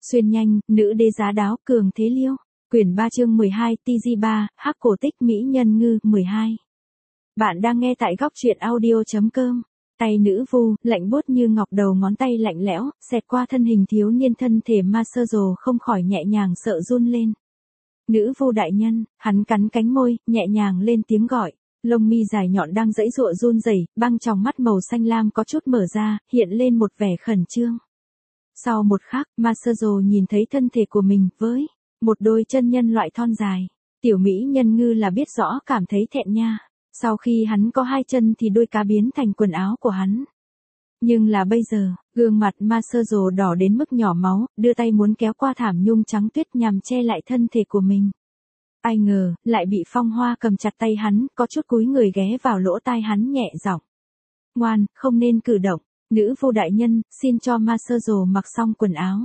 Xuyên nhanh, nữ đế giá đáo cường thế liêu. Quyển 3 chương 12 TG3, hắc cổ tích mỹ nhân ngư 12. Bạn đang nghe tại góc truyện audio.com. Tay nữ vu, lạnh buốt như ngọc, đầu ngón tay lạnh lẽo, xẹt qua thân hình thiếu niên, thân thể Masazo không khỏi nhẹ nhàng sợ run lên. Nữ vu đại nhân, hắn cắn cánh môi, nhẹ nhàng lên tiếng gọi. Lông mi dài nhọn đang giãy giụa run rẩy, băng tròng mắt màu xanh lam có chút mở ra, hiện lên một vẻ khẩn trương. Sau một khắc, Masazo nhìn thấy thân thể của mình với một đôi chân nhân loại thon dài. Tiểu mỹ nhân ngư là biết rõ cảm thấy thẹn nha. Sau khi hắn có hai chân thì đôi cá biến thành quần áo của hắn. Nhưng là bây giờ, gương mặt Masazo đỏ đến mức nhỏ máu, đưa tay muốn kéo qua thảm nhung trắng tuyết nhằm che lại thân thể của mình. Ai ngờ, lại bị Phong Hoa cầm chặt tay hắn, có chút cúi người ghé vào lỗ tai hắn nhẹ giọng. Ngoan, không nên cử động. Nữ vu đại nhân, xin cho Masazo mặc xong quần áo.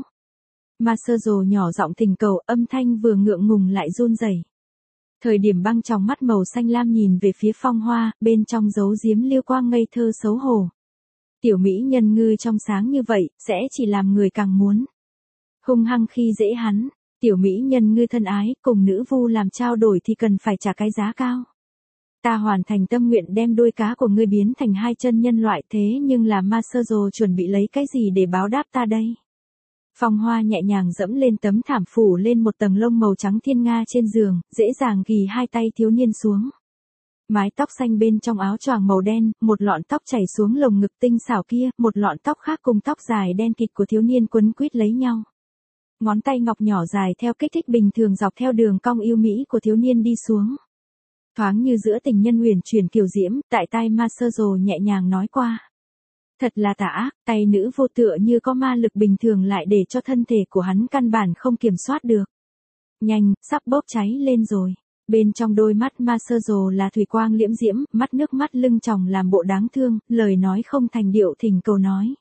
Masazo nhỏ giọng thỉnh cầu, âm thanh vừa ngượng ngùng lại run rẩy. Thời điểm băng trong mắt màu xanh lam nhìn về phía Phong Hoa, bên trong giấu giếm liêu quang ngây thơ xấu hổ. Tiểu mỹ nhân ngư trong sáng như vậy, sẽ chỉ làm người càng muốn hung hăng khi dễ hắn. Tiểu mỹ nhân ngư thân ái, cùng nữ vu làm trao đổi thì cần phải trả cái giá cao. Ta hoàn thành tâm nguyện đem đuôi cá của ngươi biến thành hai chân nhân loại, thế nhưng là Masazo chuẩn bị lấy cái gì để báo đáp ta đây? Phong Hoa nhẹ nhàng dẫm lên tấm thảm phủ lên một tầng lông màu trắng thiên nga trên giường, dễ dàng ghì hai tay thiếu niên xuống. Mái tóc xanh bên trong áo choàng màu đen, một lọn tóc chảy xuống lồng ngực tinh xảo kia, một lọn tóc khác cùng tóc dài đen kịt của thiếu niên quấn quýt lấy nhau. Ngón tay ngọc nhỏ dài theo kích thích bình thường dọc theo đường cong yêu mỹ của thiếu niên đi xuống. Thoáng như giữa tình nhân huyền chuyển kiều diễm, tại tai Masazo nhẹ nhàng nói qua. Thật là tà ác, tay nữ vô tựa như có ma lực bình thường lại để cho thân thể của hắn căn bản không kiểm soát được. Nhanh, sắp bốc cháy lên rồi. Bên trong đôi mắt Masazo là thủy quang liễm diễm, mắt nước mắt lưng tròng làm bộ đáng thương, lời nói không thành điệu thỉnh cầu nói.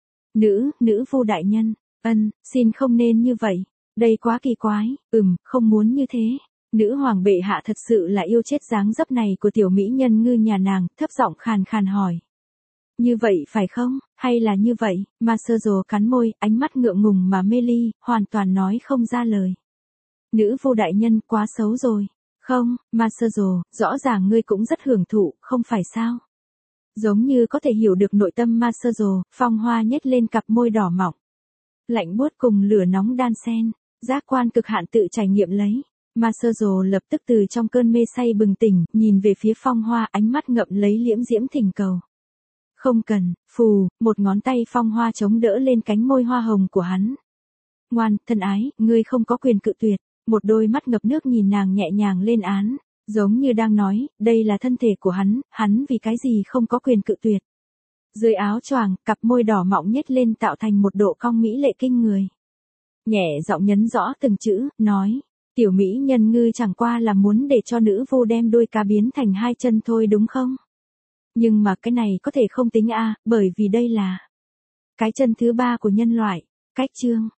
Nữ vô đại nhân, xin không nên như vậy. Đây quá kỳ quái, không muốn như thế. Nữ hoàng bệ hạ thật sự là yêu chết dáng dấp này của tiểu mỹ nhân ngư nhà nàng, thấp giọng khàn khàn hỏi. Như vậy phải không, hay là như vậy? Masazo cắn môi, ánh mắt ngượng ngùng mà mê ly, hoàn toàn nói không ra lời. Nữ vô đại nhân quá xấu rồi. Không, Masazo, rõ ràng ngươi cũng rất hưởng thụ, không phải sao? Giống như có thể hiểu được nội tâm Masazo, Phong Hoa nhếch lên cặp môi đỏ mọng. Lạnh buốt cùng lửa nóng đan xen, giác quan cực hạn tự trải nghiệm lấy. Masazo lập tức từ trong cơn mê say bừng tỉnh, nhìn về phía Phong Hoa, ánh mắt ngậm lấy liễm diễm thỉnh cầu. Không cần, phù, một ngón tay Phong Hoa chống đỡ lên cánh môi hoa hồng của hắn. Ngoan, thân ái, ngươi không có quyền cự tuyệt. Một đôi mắt ngập nước nhìn nàng nhẹ nhàng lên án, giống như đang nói, đây là thân thể của hắn vì cái gì không có quyền cự tuyệt. Dưới áo choàng, cặp môi đỏ mọng nhếch lên tạo thành một độ cong mỹ lệ kinh người. Nhẹ giọng nhấn rõ từng chữ, nói, tiểu mỹ nhân ngư chẳng qua là muốn để cho nữ vô đem đôi cá biến thành hai chân thôi đúng không? Nhưng mà cái này có thể không tính bởi vì đây là cái chân thứ ba của nhân loại. Cách chương